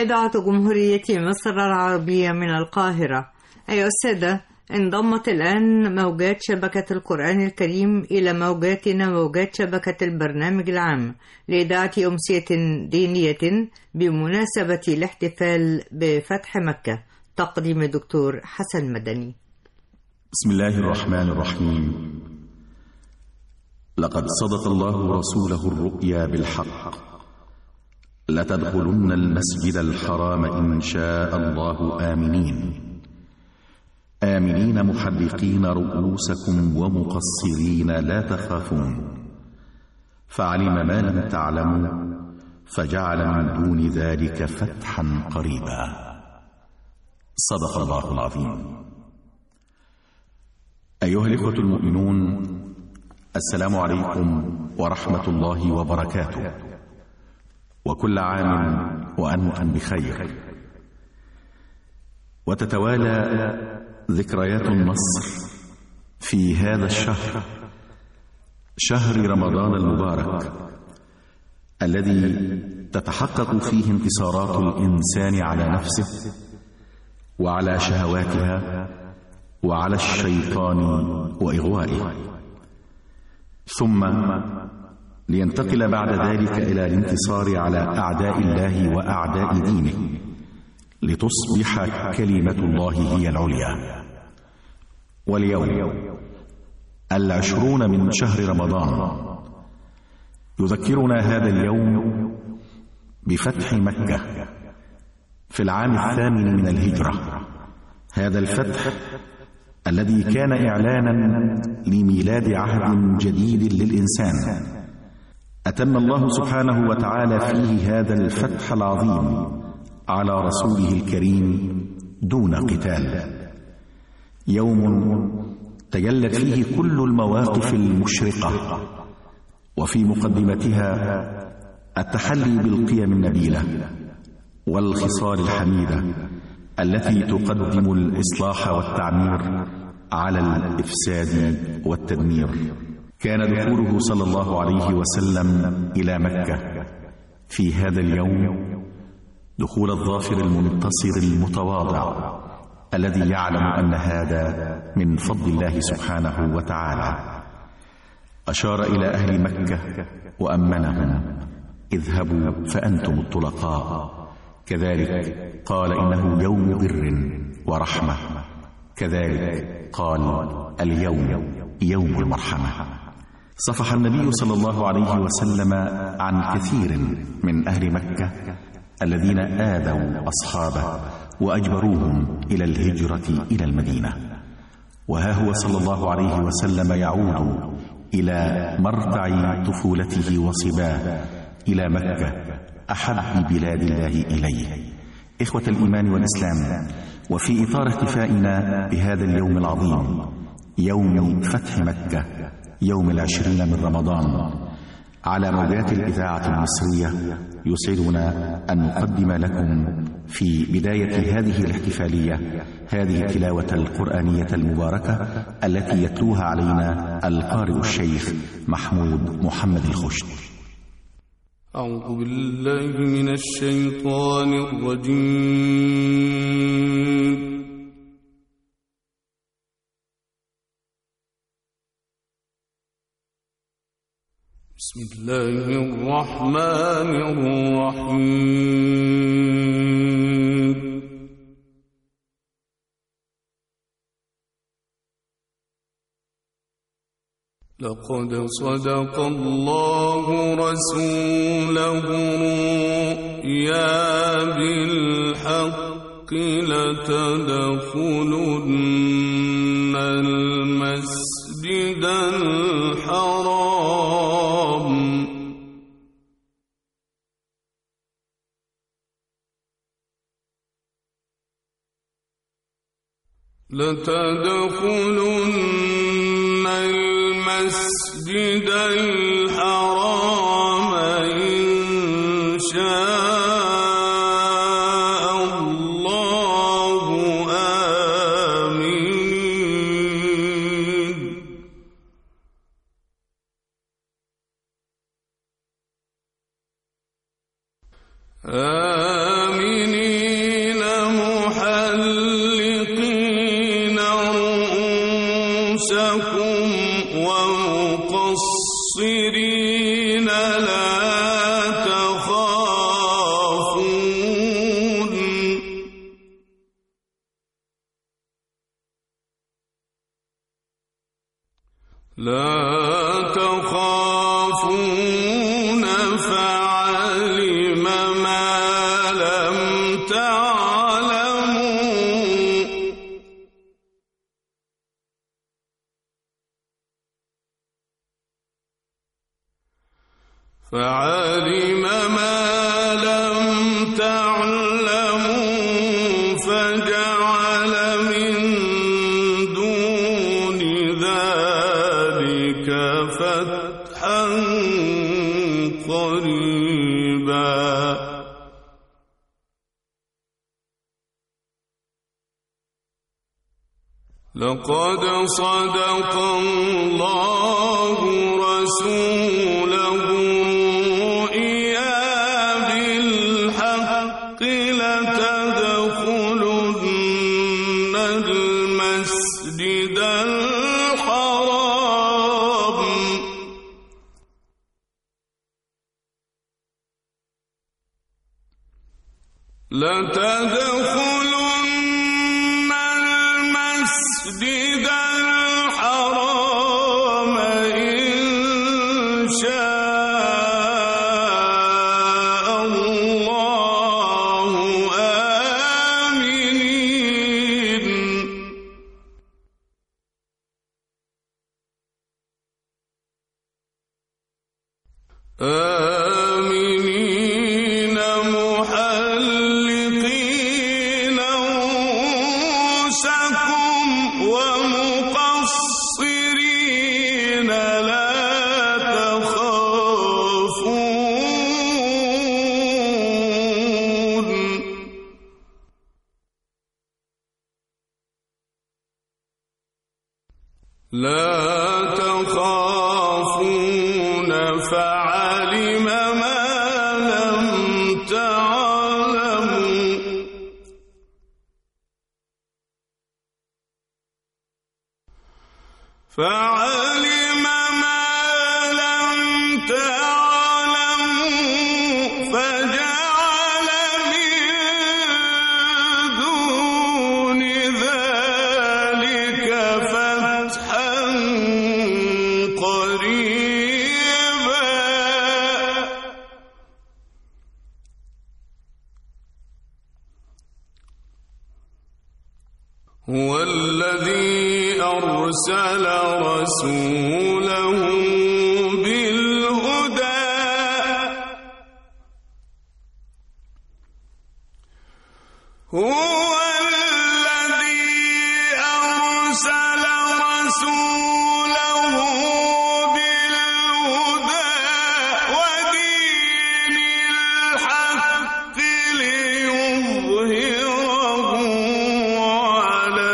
إذاعة جمهورية مصر العربية من القاهرة. أيها السادة، انضمت الآن موجات شبكة القرآن الكريم إلى موجاتنا موجات شبكة البرنامج العام لإذاعة أمسية دينية بمناسبة الاحتفال بفتح مكة. تقديم الدكتور حسن مدني. بسم الله الرحمن الرحيم. لقد صدق الله رسوله الرؤيا بالحق، لتدخلن المسجد الحرام إن شاء الله آمنين محلقين رؤوسكم ومقصرين لا تخافون، فعلم ما لم تعلموا فجعل من دون ذلك فتحا قريبا. صدق الله العظيم. أيها الإخوة المؤمنون، السلام عليكم ورحمة الله وبركاته، وكل عام وأنتم بخير. وتتوالى ذكريات النصر في هذا الشهر، شهر رمضان المبارك، الذي تتحقق فيه انتصارات الإنسان على نفسه وعلى شهواتها وعلى الشيطان وإغوائه، ثم لينتقل بعد ذلك إلى الانتصار على أعداء الله وأعداء دينه، لتصبح كلمة الله هي العليا. واليوم 20 من شهر رمضان يذكرنا هذا اليوم بفتح مكة في العام 8 من الهجرة. هذا الفتح الذي كان إعلانا لميلاد عهد جديد للإنسان، أتم الله سبحانه وتعالى فيه هذا الفتح العظيم على رسوله الكريم دون قتال. يوم تجلت فيه كل المواقف المشرقة، وفي مقدمتها التحلي بالقيم النبيلة والخصال الحميدة التي تقدم الإصلاح والتعمير على الإفساد والتدمير. كان دخوله صلى الله عليه وسلم إلى مكة في هذا اليوم دخول الظافر المنتصر المتواضع الذي يعلم أن هذا من فضل الله سبحانه وتعالى. أشار إلى أهل مكة وأمنهم: اذهبوا فأنتم الطلقاء. كذلك قال: إنه يوم بر ورحمة. كذلك قال: اليوم يوم المرحمة. صفح النبي صلى الله عليه وسلم عن كثير من أهل مكة الذين آذوا أصحابه وأجبروهم إلى الهجرة إلى المدينة. وها هو صلى الله عليه وسلم يعود إلى مرتع طفولته وصباه، إلى مكة أحب بلاد الله إليه. إخوة الإيمان والإسلام، وفي إطار احتفائنا بهذا اليوم العظيم، يوم فتح مكة، يوم 20 من رمضان، على موجات الإذاعة المصرية، يسعدنا أن نقدم لكم في بداية هذه الاحتفالية هذه التلاوة القرآنية المباركة التي يتلوها علينا القارئ الشيخ محمود محمد الخشت. أعوذ بالله من الشيطان الرجيم. بسم الله الرحمن الرحيم. لقد صدق الله رسوله الرؤيا بالحق، لتدخلن المسجد الحرام المسجد الحرام إن شاء الله آمين. آمين لا تخافون فعلم ما لم تعلموا فجعل من دون ذلك فتحا قريبا لقد صدق الله رسوله الرؤيا بالحق لتدخلن المسجد الحرام المسجد الحرام إن شاء الله آمنين محلقين رؤوسكم ومقصرين لا تخافون فعلم ما لم تعلموا فجعل من دون ذلك فتحا قريبا هو الذي أرسل رسوله بالهدى ودين الحق ليظهره على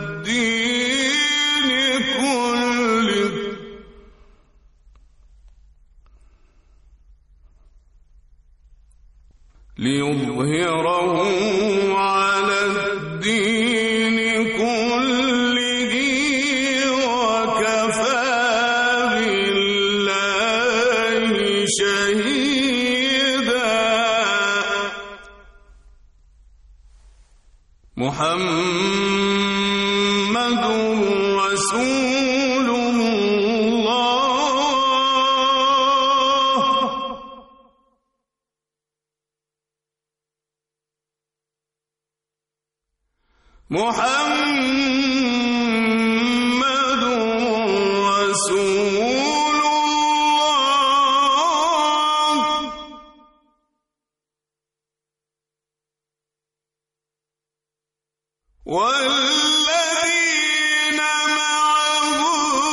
الدين كله وكفى بالله شهيدا محمد رسول الله محمد رسول الله والذين معه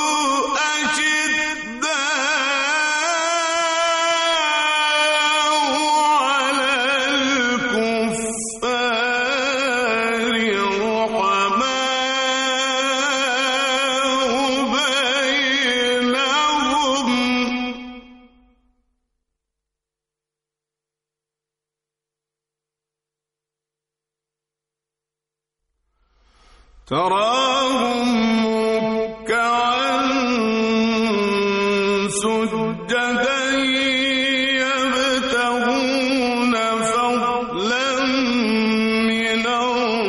أشداء على الكفار رحماء بينهم تراهم ركعا سجدا يبتغون فضلا من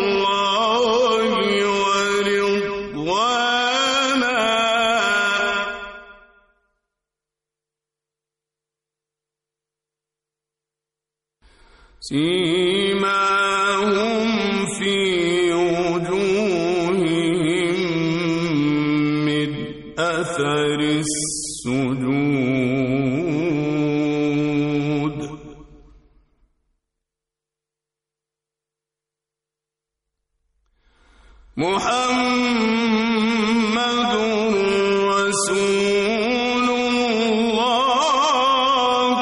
الله ورضوانا سيماهم في وجوههم من أثر السجود محمد رسول الله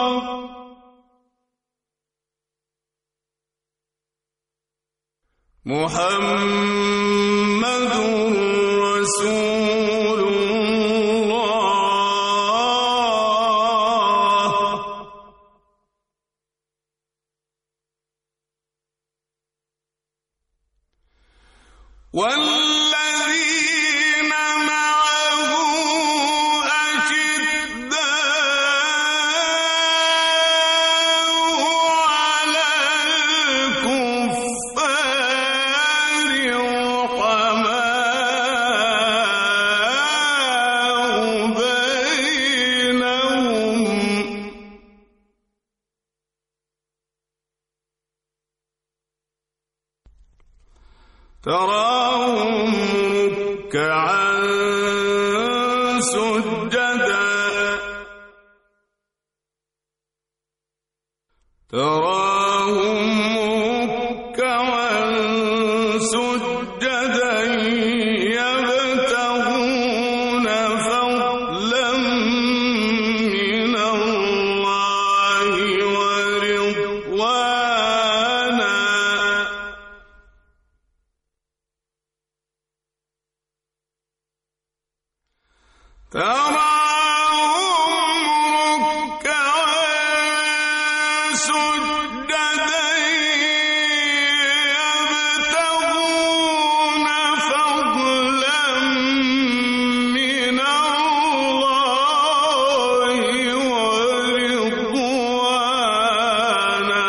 محمد رسول الله والذين معه أشداء على الكفار رحماء بينهم تراهم ركعا سجدا تراهم ركعا سجدا يبتغون فضلا من الله ورضوانا تراهم ركعا سجدا يبتغون فضلا من الله ورضوانا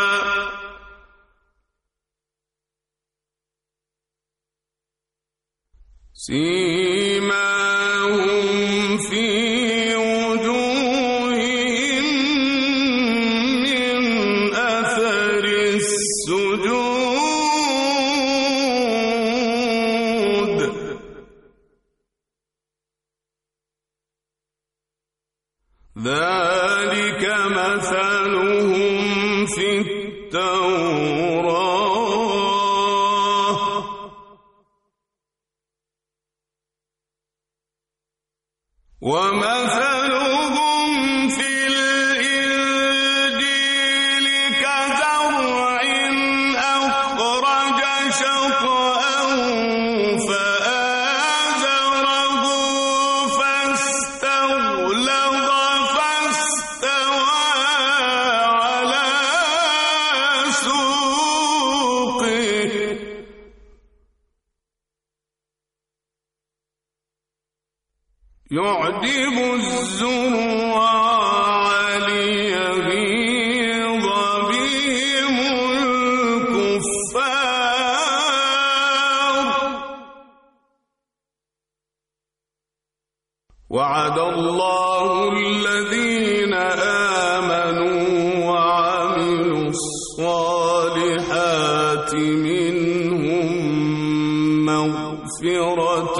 سيماهم في وجوههم من أثر السجود ذلك مثلهم في التوراة ومثلهم في الإنجيل كزرع أخرج شطأه فآزره فاستغلظ فاستوى على سوقه يعجب الزراع ليغيظ بهم الكفار وعد الله الذين آمنوا وعملوا الصالحات منهم مغفرة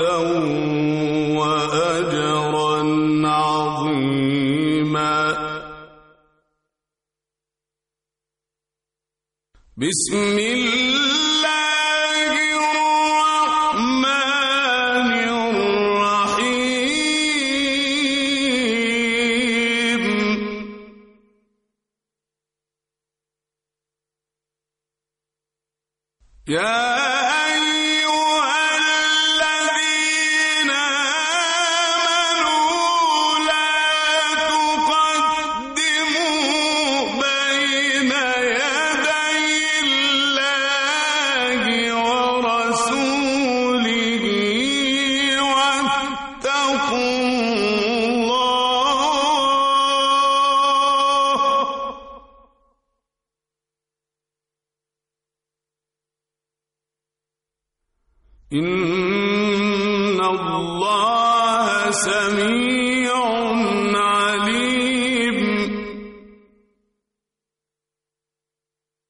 وأجرا عظيما بسم الله الرحمن الرحيم يا إن الله سميع عليم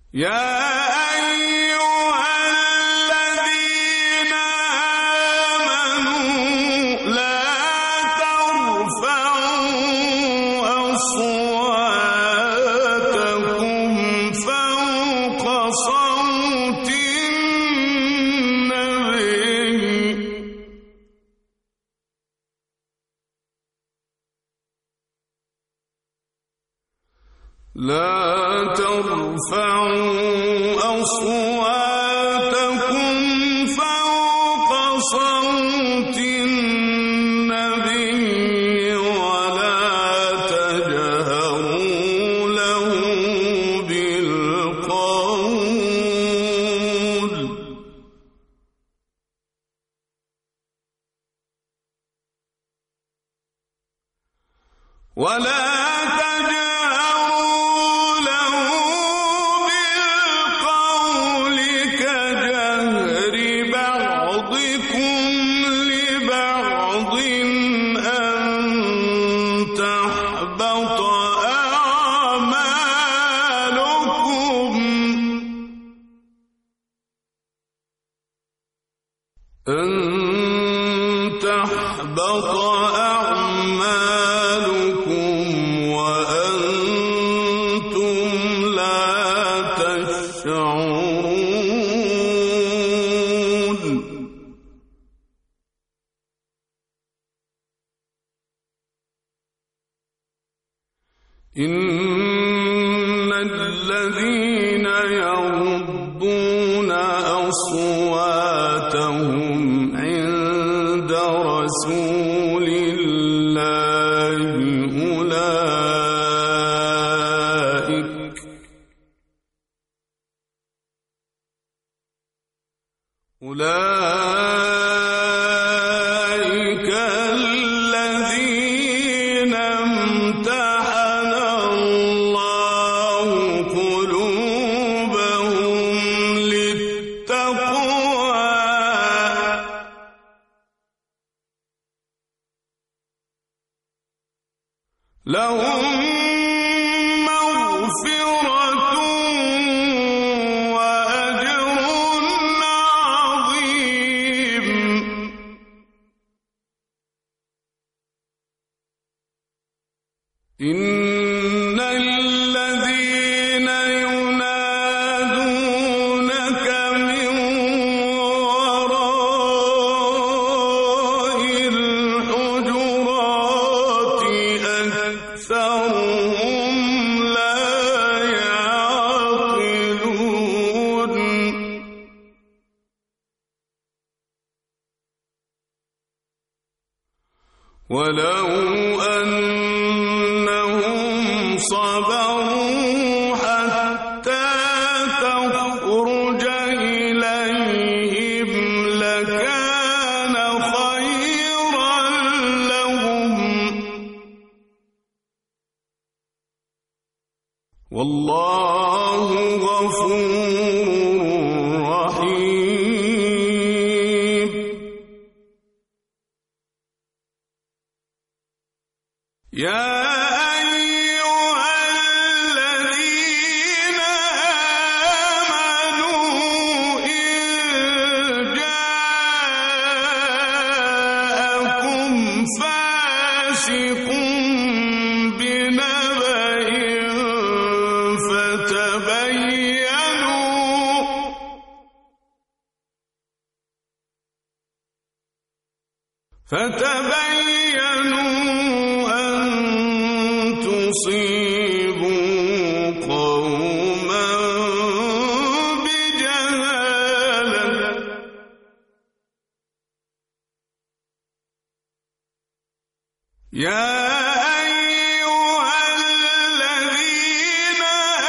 يا أيها الذين آمنوا لا ترفعوا أصواتكم فوق صوت النبي لا ترفعوا أصواتكم فوق صوت النبي ولا تجهروا له بالقول كجهر بعضكم لبعض أن تحبط أعمالكم وأنتم لا تشعرون إن الذين يغضون أصواتهم عند رسول الله أولئك الذين امتحن الله قلوبهم للتقوى لهم مغفرة وأجر عظيم إن الذين ينادونك من وراء الحجرات أكثرهم لا يعقلون ولو أنهم صبروا حتى تخرج إليهم لكان خيرا لهم والله غفور رحيم يا أيها الذين آمنوا إن جاءكم فاسق بنبأ فتبينوا أن تصيبوا قوما بجهالة يا أيها الذين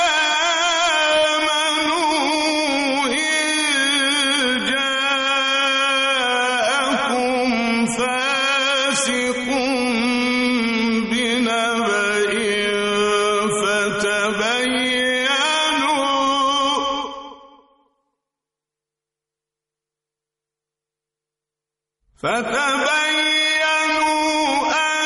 آمنوا إن جاءكم فاسق بنبأ فتبينوا أن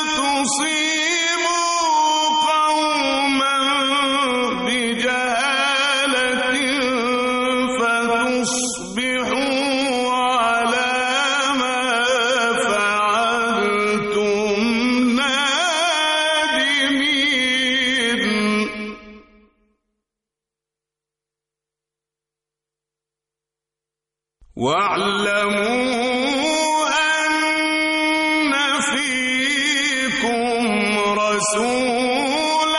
تصيبوا قوما بجهالة واعلموا أن فيكم رسول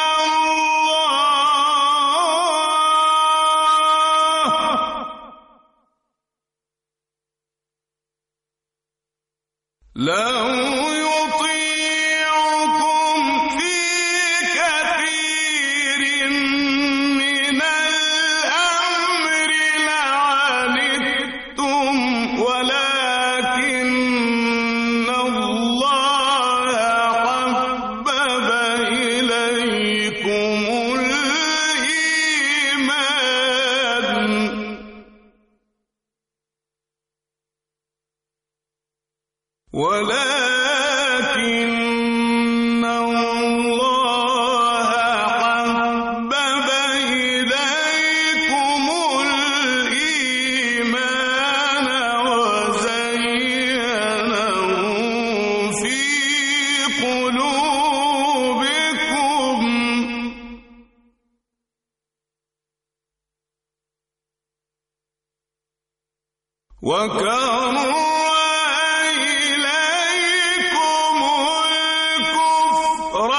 الله لو يطيعكم في كثير من الأمر لعنتم ولكن الله حبب إليكم الإيمان ولكن الله حبب إليكم الإيمان وزينه في قلوبكم وكره إليكم الكفر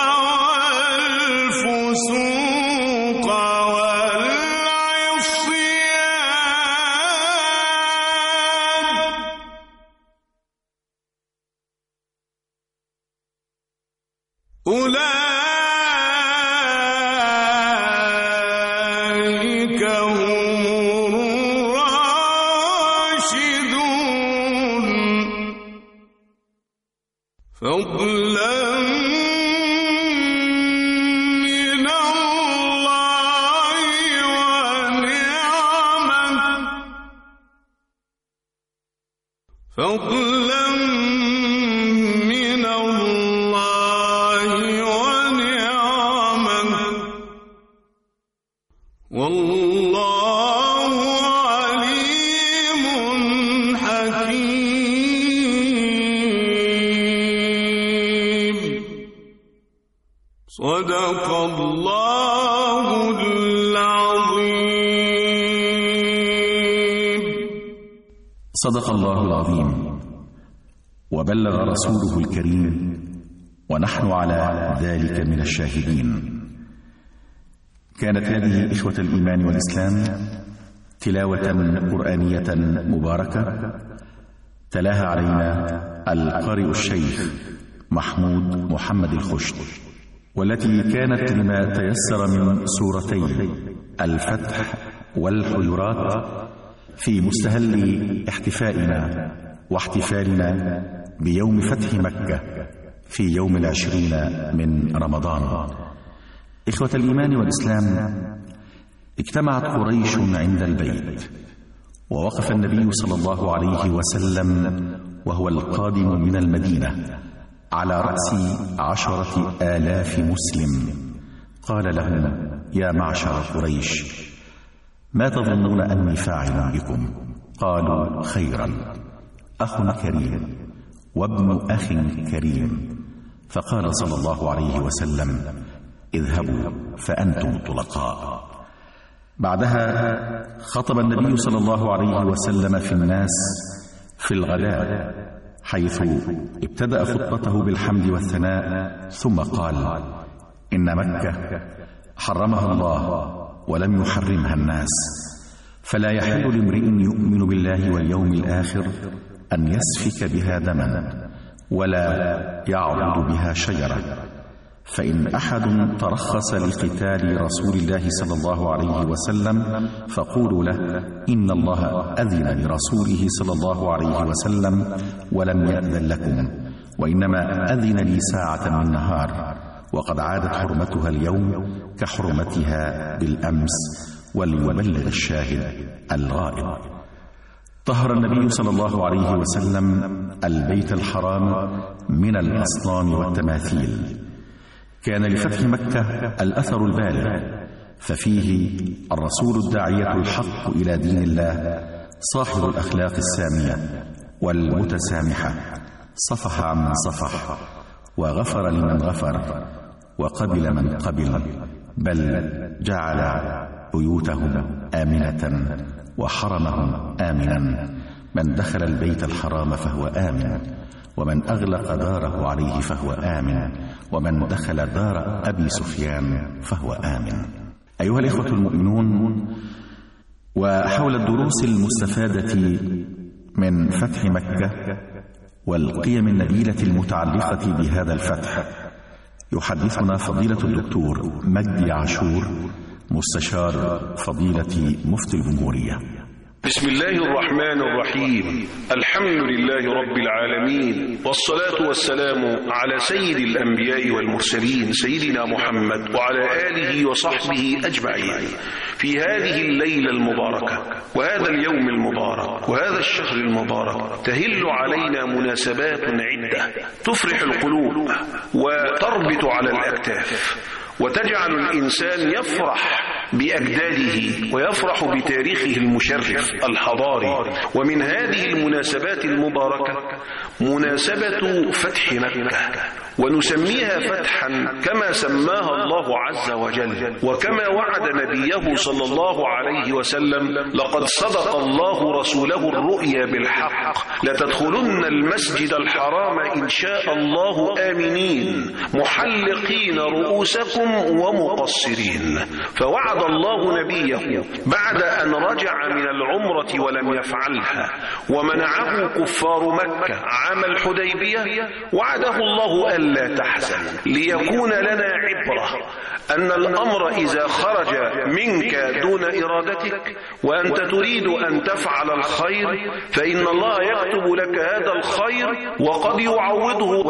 والفسوق والعصيان أولئك هم الراشدون فضلا من الله ونعمة فضلا من الله ونعمة والله عليم حكيم صدق الله العظيم. صدق الله العظيم وبلغ رسوله الكريم ونحن على ذلك من الشاهدين. كانت هذه إخوة الإيمان والإسلام تلاوة قرآنية مباركة تلاها علينا القارئ الشيخ محمود محمد الخشت، والتي كانت لما تيسر من سورتي الفتح والحجرات في مستهل احتفائنا واحتفالنا بيوم فتح مكة في يوم 20 من رمضان. إخوة الإيمان والإسلام، اجتمعت قريش عند البيت، ووقف النبي صلى الله عليه وسلم وهو القادم من المدينة على رأس 10,000 مسلم. قال لهم: يا معشر قريش، ما تظنون أني فاعل بكم؟ قالوا: خيرا، أخ كريم وابن أخ كريم. فقال صلى الله عليه وسلم: اذهبوا فأنتم طلقاء. بعدها خطب النبي صلى الله عليه وسلم في الناس في الغداء، حيث ابتدأ خطبته بالحمد والثناء، ثم قال: إن مكة حرمها الله ولم يحرمها الناس، فلا يحل لامرئ يؤمن بالله واليوم الآخر أن يسفك بها دما ولا يعضد بها شجرة. فإن أحد ترخص لقتال رسول الله صلى الله عليه وسلم فقولوا له: إن الله أذن لرسوله صلى الله عليه وسلم ولم يأذن لكم، وإنما أذن لي ساعة من نهار، وقد عادت حرمتها اليوم كحرمتها بالأمس، وليبلغ الشاهد الغائب. طهر النبي صلى الله عليه وسلم البيت الحرام من الأصنام والتماثيل. كان لفتح مكة الأثر البالغ، ففيه الرسول الداعية الحق إلى دين الله، صاحب الأخلاق السامية والمتسامحة، صفح عمن صفح، وغفر لمن غفر، وقبل من قبل، بل جعل بيوتهم آمنة وحرمهم آمنا، من دخل البيت الحرام فهو آمن، ومن أغلق داره عليه فهو آمن، ومن دخل دار أبي سفيان فهو آمن. أيها الإخوة المؤمنون، وحول الدروس المستفادة من فتح مكة والقيم النبيلة المتعلقة بهذا الفتح يحدثنا فضيلة الدكتور مجدي عاشور، مستشار فضيلة مفتي الجمهورية. بسم الله الرحمن الرحيم. الحمد لله رب العالمين، والصلاة والسلام على سيد الأنبياء والمرسلين سيدنا محمد وعلى آله وصحبه أجمعين. في هذه الليلة المباركة وهذا اليوم المبارك وهذا الشهر المبارك تهل علينا مناسبات عدة تفرح القلوب وتربط على الأكتاف وتجعل الإنسان يفرح بأجداده ويفرح بتاريخه المشرف الحضاري. ومن هذه المناسبات المباركة مناسبة فتح مكة، ونسميها فتحا كما سماها الله عز وجل وكما وعد نبيه صلى الله عليه وسلم: لقد صدق الله رسوله الرؤيا بالحق لتدخلن المسجد الحرام إن شاء الله آمنين محلقين رؤوسكم ومقصرين. فوعد الله نبيه بعد أن رجع من العمرة ولم يفعلها ومنعه كفار مكة عام الحديبية، وعده الله ألا تحزن ليكون لنا عبرة أن الأمر إذا خرج منك دون إرادتك وأنت تريد أن تفعل الخير فإن الله يكتب لك هذا الخير وقد يعوضه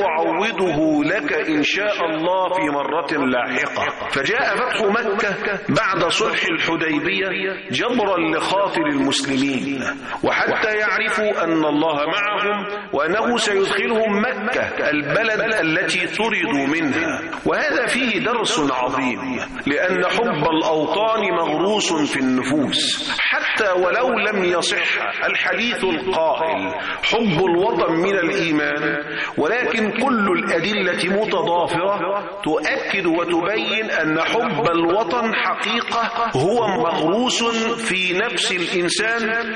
وسيعوضه لك إن شاء الله في مرة لاحقة. فجاء فتح مكة بعد صلح الحديبية جبرا لخاطر المسلمين، وحتى يعرفوا أن الله معهم وأنه سيدخلهم مكة البلد التي طردوا منها. وهذا فيه درس عظيم، لأن حب الأوطان مغروس في النفوس حتى ولو لم يصح الحديث القائل حب الوطن من الإيمان، ولكن كل الأدلة متضافرة تؤكد وتبين أن حب الوطن حقيقة هو مغروس في نفس الإنسان،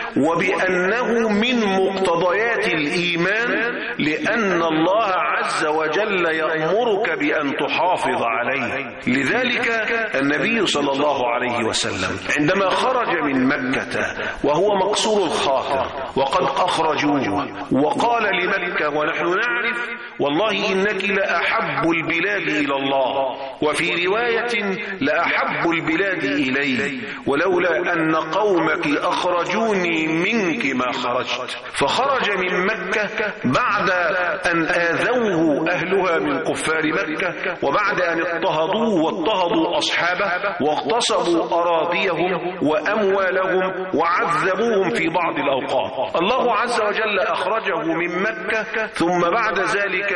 وبأنه من مقتضيات الإيمان، لأن الله عز وجل يأمرك بأن تحافظ عليه. لذلك النبي صلى الله عليه وسلم عندما خرج من مكة وهو مكسور الخاطر وقد أخرجوه وقال لمكة: ونحن نعرف والله إنك لأحب البلاد إلى الله، وفي رواية لأحب البلاد إلي، ولولا أن قومك أخرجوني منك ما خرجت. فخرج من مكة بعد أن آذوه أهلها من كفار مكة، وبعد أن اضطهدوه واضطهدوا أصحابه واغتصبوا أراضيهم وأموالهم وعذبوهم في بعض الأوقات. الله عز وجل أخرجه من مكة، ثم بعد ذلك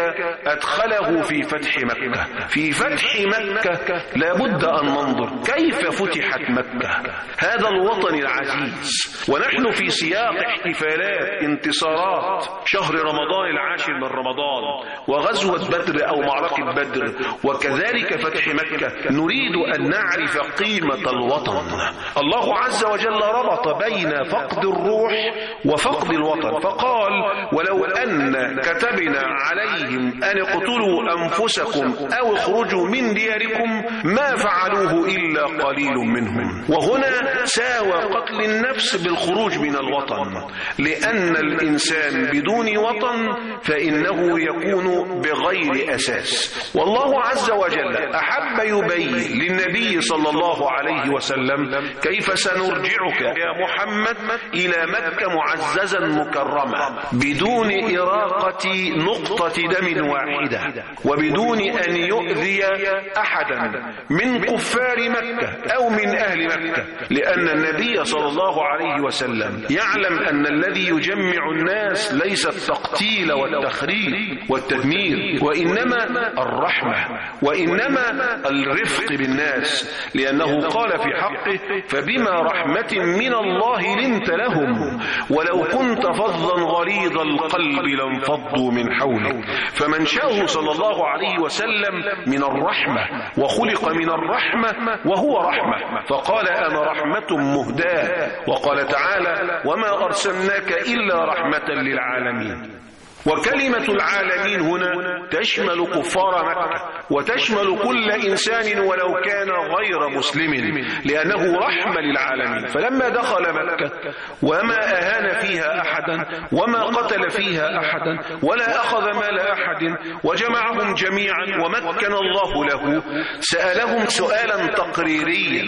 أدخله في فتح مكة. في فتح مكة لابد أن ننظر كيف فتحت مكة، هذا الوطن العزيز، ونحن في سياق احتفالات انتصارات شهر رمضان العاشر من رمضان وغزوة بدر أو معركة بدر وكذلك فتح مكة. نريد أن نعرف قيمة الوطن. الله عز وجل ربط بين فقد الروح وفقد الوطن، فقال: ولو أن كتبنا عليهم أن اقتلوا أنفسكم أو اخرجوا من دياركم ما فعلوه إلا قليل منهم. وهنا ساوى قتل النفس بالخروج من الوطن، لأن الإنسان بدون وطن فإنه يكون بغير أساس. والله عز وجل أحب يبين للنبي صلى الله عليه وسلم: كيف سنرجعك يا محمد إلى مكة معززا مكرما بدون إراقة نقطة دم واحدة وبدون أن يؤذي أحدا من كفار مكة أو من أهل مكة، لأن النبي صلى الله عليه وسلم يعلم أن الذي يجمع الناس ليس التقتيل والتخريب والتدمير، التغيير، وإنما الرحمة، وإنما الرفق بالناس، لأنه قال في حقه: فبما رحمة من الله لنت لهم ولو كنت فظا غليظ القلب لانفضوا من حولك. فمنشأه صلى الله عليه وسلم من الرحمة، وخلق من الرحمة وهو رحمة، فقال: أنا رحمة مهداة. وقال تعالى: وما أرسلناك إلا رحمة للعالمين. وكلمة العالمين هنا تشمل كفار مكة، وتشمل كل إنسان ولو كان غير مسلم، لأنه رحمة للعالمين. فلما دخل مكة وما أهان فيها أحدا، وما قتل فيها أحدا، ولا أخذ مال أحد، وجمعهم جميعا ومكن الله له، سألهم سؤالا تقريريا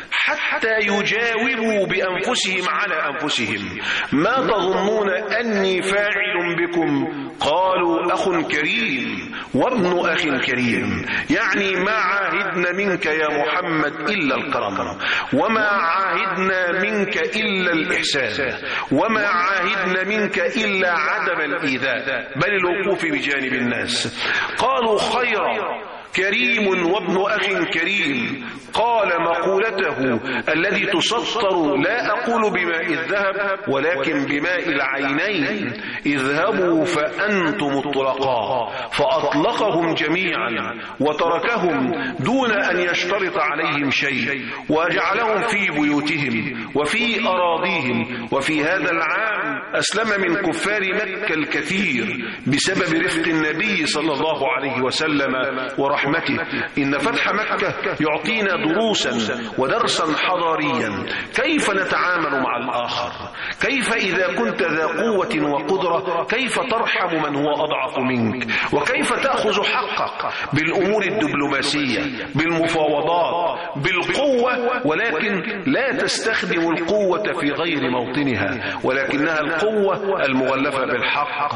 حتى يجاوبوا بأنفسهم على أنفسهم: ما تظنون أني فاعل بكم؟ قالوا: أخ كريم وابن أخ كريم. يعني ما عاهدنا منك يا محمد إلا الكرم، وما عاهدنا منك إلا الإحسان، وما عاهدنا منك إلا عدم الإيذاء، بل الوقوف بجانب الناس. قالوا: خيرا كريم وابن أخ كريم. قال مقولته الذي تسطر: لا أقول بماء الذهب ولكن بماء العينين، اذهبوا فأنتم الطلقاء. فأطلقهم جميعا وتركهم دون أن يشترط عليهم شيء، وجعلهم في بيوتهم وفي أراضيهم. وفي هذا العام أسلم من كفار مكة الكثير بسبب رفق النبي صلى الله عليه وسلم ورحمته. إن فتح مكة يعطينا دروسا ودرسا حضاريا: كيف نتعامل مع الآخر، كيف إذا كنت ذا قوة وقدرة كيف ترحم من هو أضعف منك، وكيف تأخذ حقك بالأمور الدبلوماسية، بالمفاوضات، بالقوة، ولكن لا تستخدم القوة في غير موطنها، ولكنها القوة المغلفة بالحق،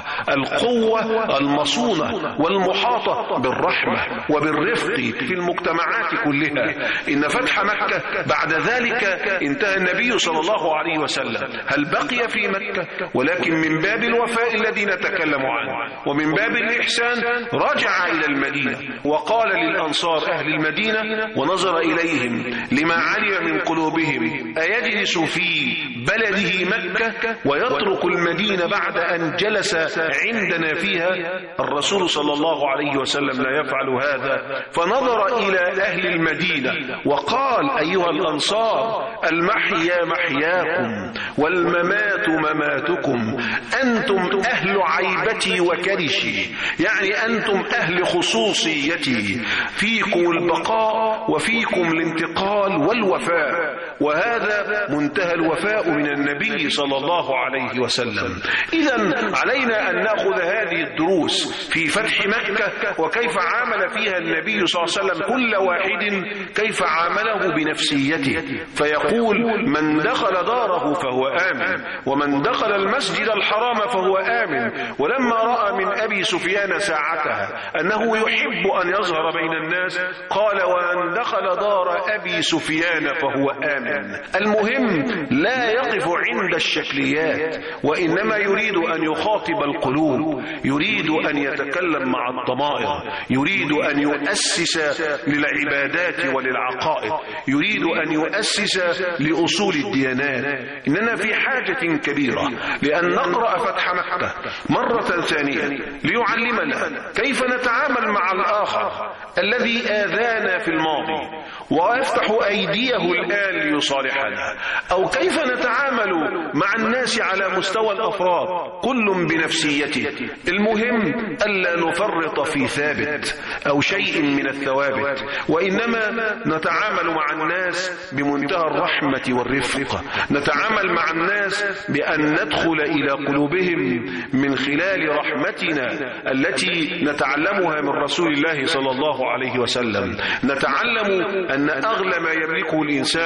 القوة المصونة والمحاطة بالرحمة وبالرفق في المجتمعات كلها. إن فتح مكة بعد ذلك انتهى النبي صلى الله عليه وسلم. هل بقي في مكة؟ ولكن من باب الوفاء الذي نتكلم عنه ومن باب الإحسان رجع إلى المدينة وقال للأنصار أهل المدينة ونظر إليهم لما علم من قلوبهم: أيجلس في بلده مكة ويترك المدينة بعد أن جلس عندنا فيها؟ الرسول صلى الله عليه وسلم لا يفعل هذا. فنظر إلى أهل المدينة وقال: أيها الأنصار، المحيا محياكم والممات مماتكم، أنتم أهل عيبتي وكرشي، يعني أنتم أهل خصوصيتي، فيكم البقاء وفيكم الانتقال والوفاء. وهذا منتهى الوفاء من النبي صلى الله عليه وسلم. إذن علينا أن نأخذ هذه الدروس في فتح مكة، وكيف عامل فيها النبي صلى الله عليه وسلم كل واحد كيف عامله بنفسيته. فيقول: من دخل داره فهو آمن، ومن دخل المسجد الحرام فهو آمن. ولما رأى من أبي سفيان ساعتها أنه يحب أن يظهر بين الناس قال: ومن دخل دار أبي سفيان فهو آمن. المهم لا يقف عند الشكليات، وإنما يريد أن يخاطب القلوب، يريد أن يتكلم مع الضمائر، يريد أن يؤسس للعبادات وللعقائد، يريد أن يؤسس لأصول الديانات. إننا في حاجة كبيرة لأن نقرأ فتح مكة مرة ثانية ليعلمنا كيف نتعامل مع الآخر الذي آذانا في الماضي ويفتح أيديه الآن ليصالحنا، أو كيف نتعامل مع الناس على مستوى الأفراد كل بنفسيته. المهم ألا نفرط في ثابت أو شيء من الثوابت، وإنما نتعامل مع الناس بمنتهى الرحمة والرفق، نتعامل مع الناس بأن ندخل إلى قلوبهم من خلال رحمتنا التي نتعلمها من رسول الله صلى الله عليه وسلم. نتعلم أن أغلى ما يملكه الإنسان هو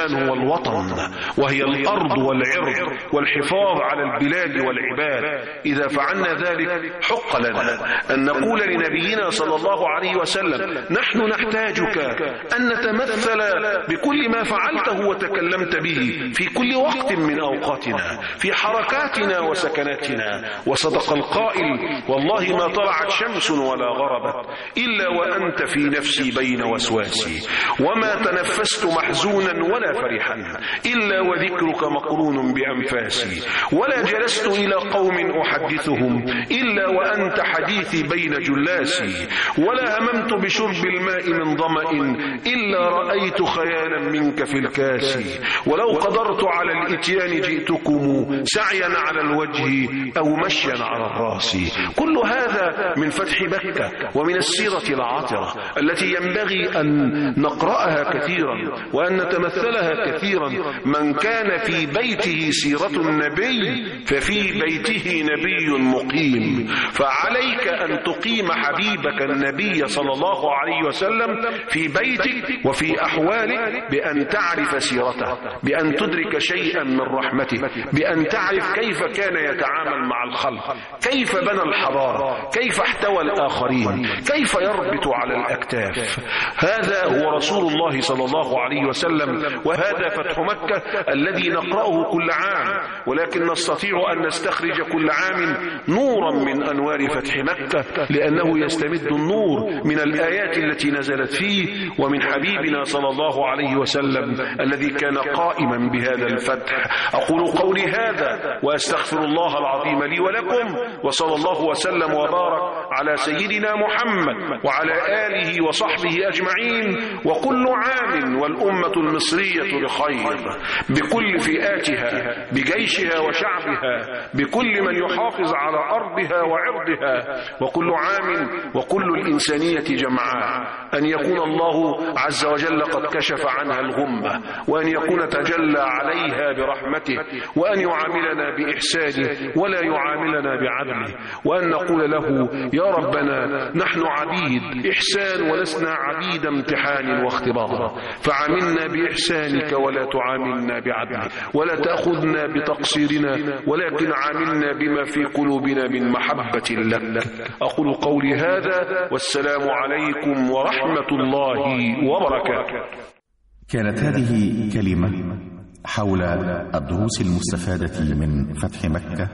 الوطن، وهي الأرض والعرض والحفاظ على البلاد والعباد. إذا فعلنا ذلك حق لنا أن نقول لنبينا صلى الله عليه وسلم: نحن نحتاجك أن نتمثل بكل ما فعلته وتكلمت به في كل وقت من أوقاتنا، في حركاتنا وسكناتنا. وصدق القائل: والله ما طلعت شمس ولا غربت إلا وأنت في نفسي بين وسواسي، وما تنفست محزونا ولا فرحا إلا وذكرك مقرون بأنفاسي، ولا جلست إلى قوم أحدثهم إلا وأنت حديثي بين جلاسي، ولا هممت بشرب الماء من ظمأ إلا رأيت خيالا منك في الكاس، ولو قدرت على الإتيان جئتكم سعيا على الوجه أو مشيا على الراس. كل هذا من فتح مكة ومن السيرة العاطرة التي ينبغي أن نقرأها كثيرا وأن نتمثلها كثيرا. من كان في بيته سيرة النبي ففي بيته نبي مقيم، فعليك أن تقيم حبيبك النبي صلى الله عليه وسلم في بيتك وفي أحوالك بأن تعرف سيرته، بأن تدرك شيئا من رحمته، بأن تعرف كيف كان يتعامل مع الخلق، كيف بنى الحضارة، كيف احتوى الآخرين، كيف يربط على الأكتاف. هذا هو رسول الله صلى الله عليه وسلم، وهذا فتح مكة الذي نقرأه كل عام، ولكن نستطيع أن نستخرج كل عام نورا من أنوار فتح مكة، لأنه يستمد النور من الآيات التي نزلت فيه ومن حبيبنا صلى الله عليه وسلم الذي كان قائما بهذا الفتح. أقول قولي هذا وأستغفر الله العظيم لي ولكم، وصلى الله وسلم وبارك على سيدنا محمد وعلى آله وصحبه أجمعين. وكل عام والأمة المصرية بخير، بكل فئاتها، بجيشها وشعبها، بكل من يحافظ على أرضها وعرضها، وكل عام وكل الإنسانية جمعاء، أن يكون الله عز وجل قد كشف عنها الغمة، وأن يكون تجلى عليها برحمته، وأن يعاملنا بإحسانه ولا يعاملنا بعدله، وأن نقول له: يا ربنا نحن عبيد إحسان ولسنا عبيد امتحان واختبار، فعاملنا بإحسانك ولا تعاملنا بعدلك، ولا تأخذنا بتقصيرنا ولكن عاملنا بما في قلوبنا من محبة لك. أقول قولي هذا والسلام عليكم ورحمة الله وبركاته. كانت هذه كلمة حول الدروس المستفادة من فتح مكة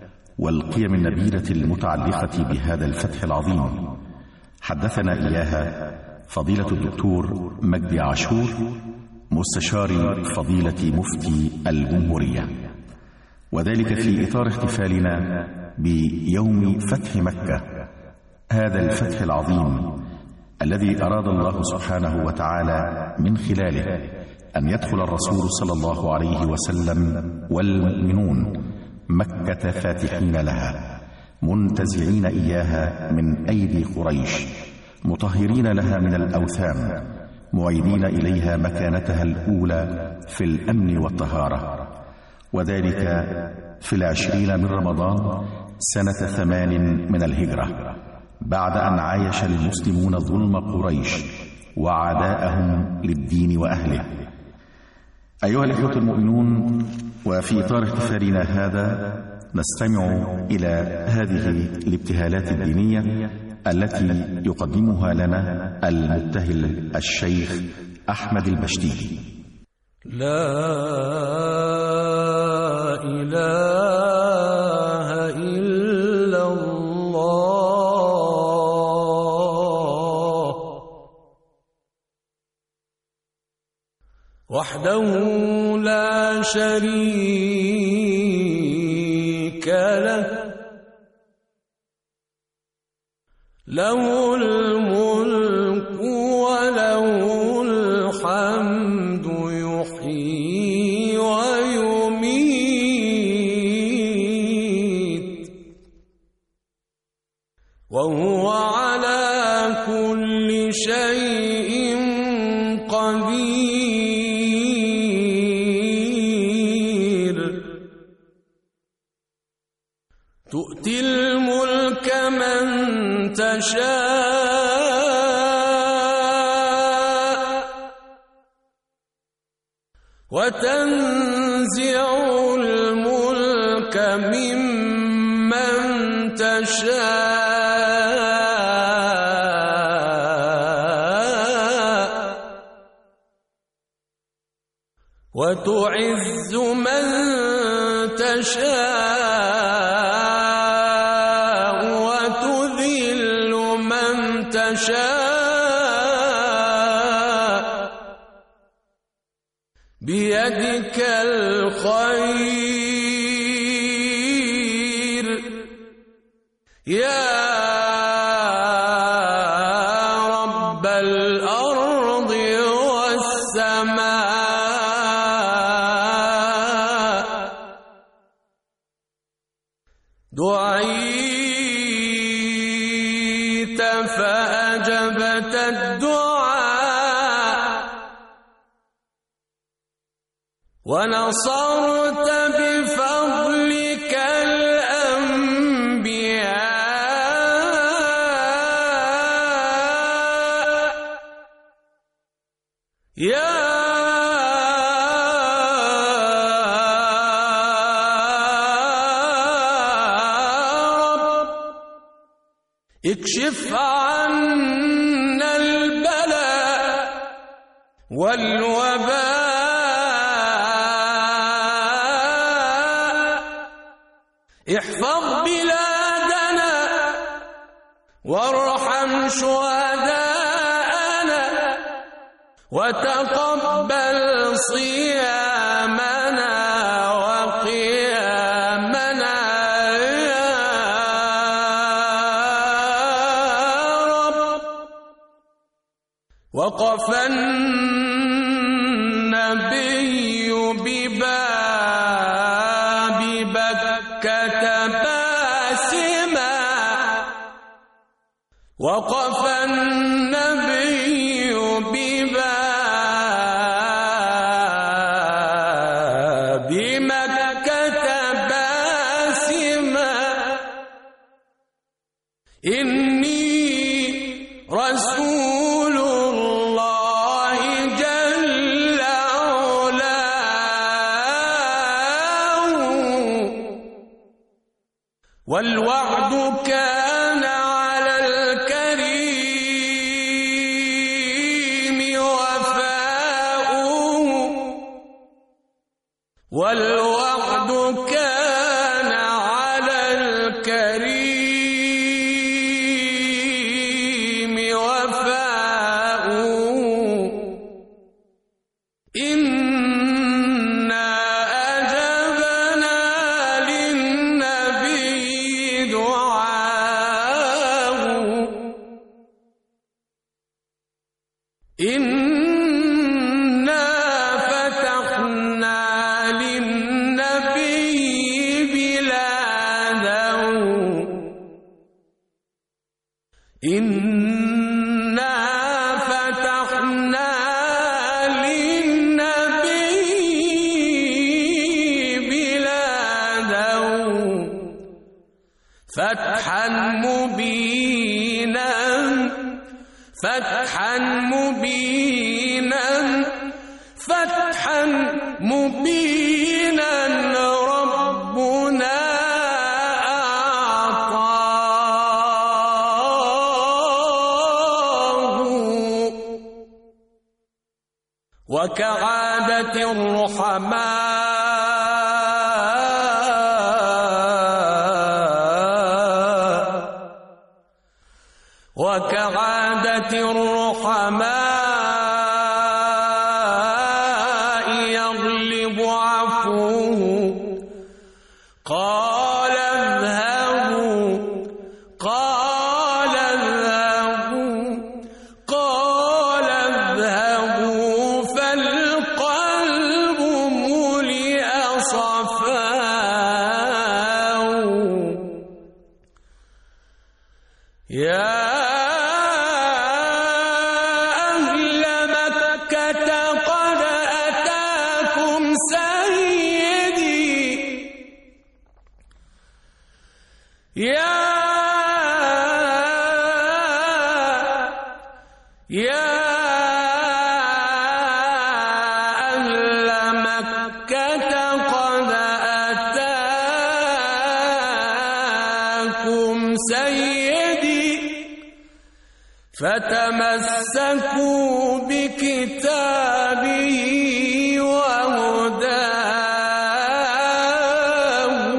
والقيم النبيلة المتعلقة بهذا الفتح العظيم. حدثنا إياها فضيلة الدكتور مجدي عاشور، مستشار فضيلة مفتي الجمهورية، وذلك في إطار احتفالنا بيوم فتح مكة، هذا الفتح العظيم الذي أراد الله سبحانه وتعالى من خلاله أن يدخل الرسول صلى الله عليه وسلم والمؤمنون مكة فاتحين لها، منتزعين إياها من أيدي قريش، مطهرين لها من الأوثان، معيدين إليها مكانتها الأولى في الأمن والطهارة، وذلك في 20 من رمضان سنة 8 من الهجرة، بعد أن عايش المسلمون ظلم قريش وعداءهم للدين وأهله. أيها الإخوة المؤمنون، وفي إطار احتفالنا هذا نستمع إلى هذه الابتهالات الدينية التي يقدمها لنا المبتهل الشيخ أحمد البشتيلي. لا إله إلا الله وحده لا شريك له، له الملك وله الحمد، يحيي ويميت، وهو على كل شيء قدير. تؤتي الملك من تشاء وتنزع الملك ممن تشاء وتعز من تشاء وتذل من تشاء بيدك الخير يا رب الأرض والسماء دعيت فأجبت الدعاء ونصرت بفضلك الأنبياء يا رب اكشف عنا البلاء والوباء احفظ بلادنا وارحم شهداءنا وتقبل صيامنا وقيامنا يا رب وقف النبي بباب بكة باسما وقف النبي بباب مكة باسما إني رسول الله جل علاه والوعد كان على الكريم وفاؤه والوعد كان على الكريم وفاؤه إنا أجبنا للنبي دعاه إنا فتحنا للنبي بلاده إنا فتحنا للنبي بلاده فتحا مبينا فتحا مبينا فتحا مبينا ربنا أعطاه وكعادة الرحماء وكعادة الرحماء يغلب عفوه قال اذهبوا قال اذهبوا قال اذهبوا فالقلب ملئ صفاء يا أهل مكة قد أتاكم سيدي يا أهل فتمسكوا بكتابه وهداه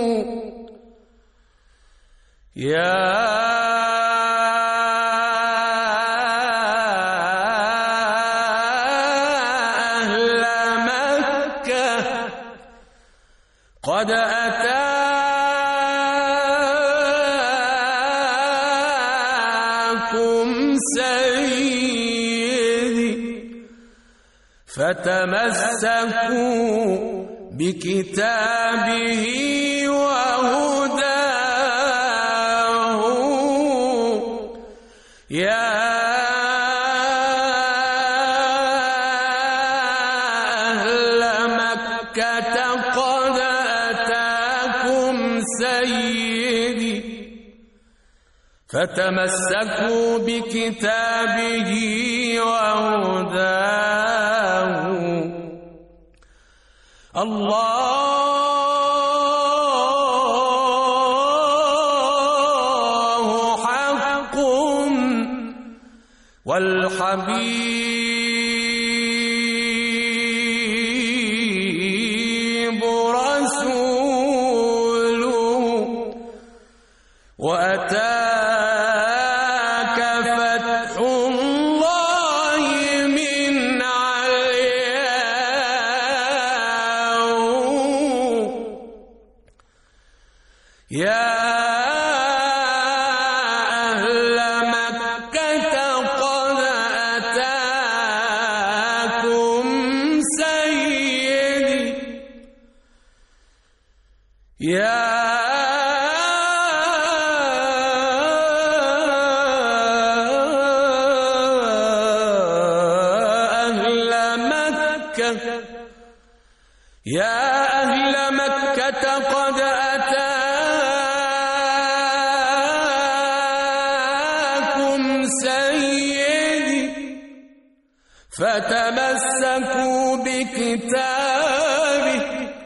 يا أهل مكة قد أتاكم سيدي فتمسكوا بكتابه وهداه يا أهل مكة قد أتاكم سيدي فتمسكوا بكتابه وهداه الله حق والحبيب رسوله وأتاك فتح الله من علياء يا أهل مكة قد أتاكم سيدي يا يا أهل مكة قد أتاكم سيدي فتمسكوا بكتابه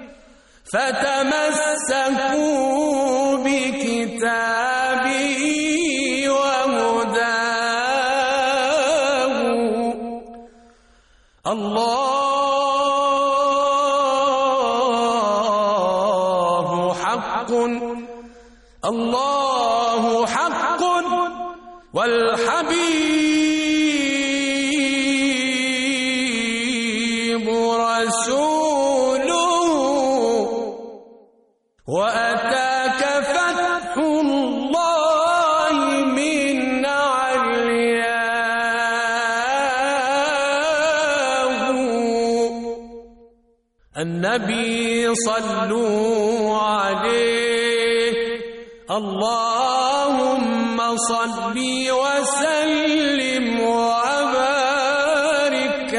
وهداه الله حق والحبيب رسوله وأتاك فتح الله من علياء النبي صلوا عليه اللهم صل وسلم وبارك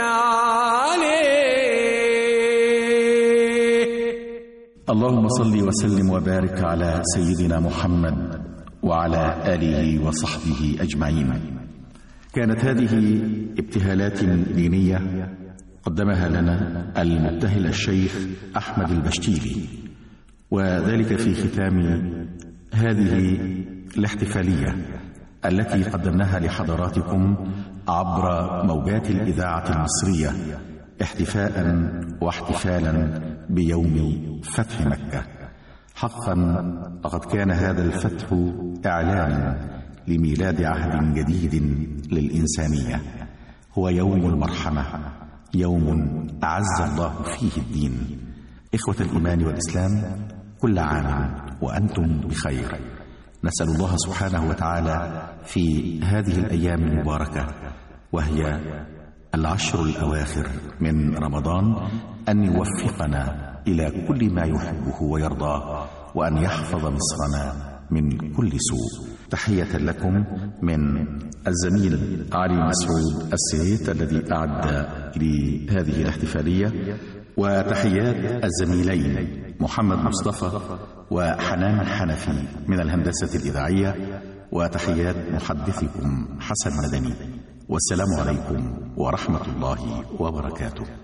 عليه. اللهم صل وسلم وبارك على سيدنا محمد وعلى آله وصحبه أجمعين. كانت هذه ابتهالات دينية قدمها لنا المبتهل الشيخ أحمد البشتيلي، وذلك في ختام هذه الاحتفالية التي قدمناها لحضراتكم عبر موجات الإذاعة المصرية احتفاء واحتفالا بيوم فتح مكة. حقا لقد كان هذا الفتح إعلانا لميلاد عهد جديد للإنسانية، هو يوم المرحمة، يوم أعز الله فيه الدين. إخوة الإيمان والإسلام، كل عام وأنتم بخير. نسأل الله سبحانه وتعالى في هذه الأيام المباركة وهي العشر الأواخر من رمضان أن يوفقنا إلى كل ما يحبه ويرضاه، وأن يحفظ مصرنا من كل سوء. تحية لكم من الزميل علي مسعود السيد الذي أعد لهذه الاحتفالية، وتحيات الزميلين محمد مصطفى وحنان الحنفي من الهندسة الإذاعية، وتحيات محدثكم حسن مدني. والسلام عليكم ورحمة الله وبركاته.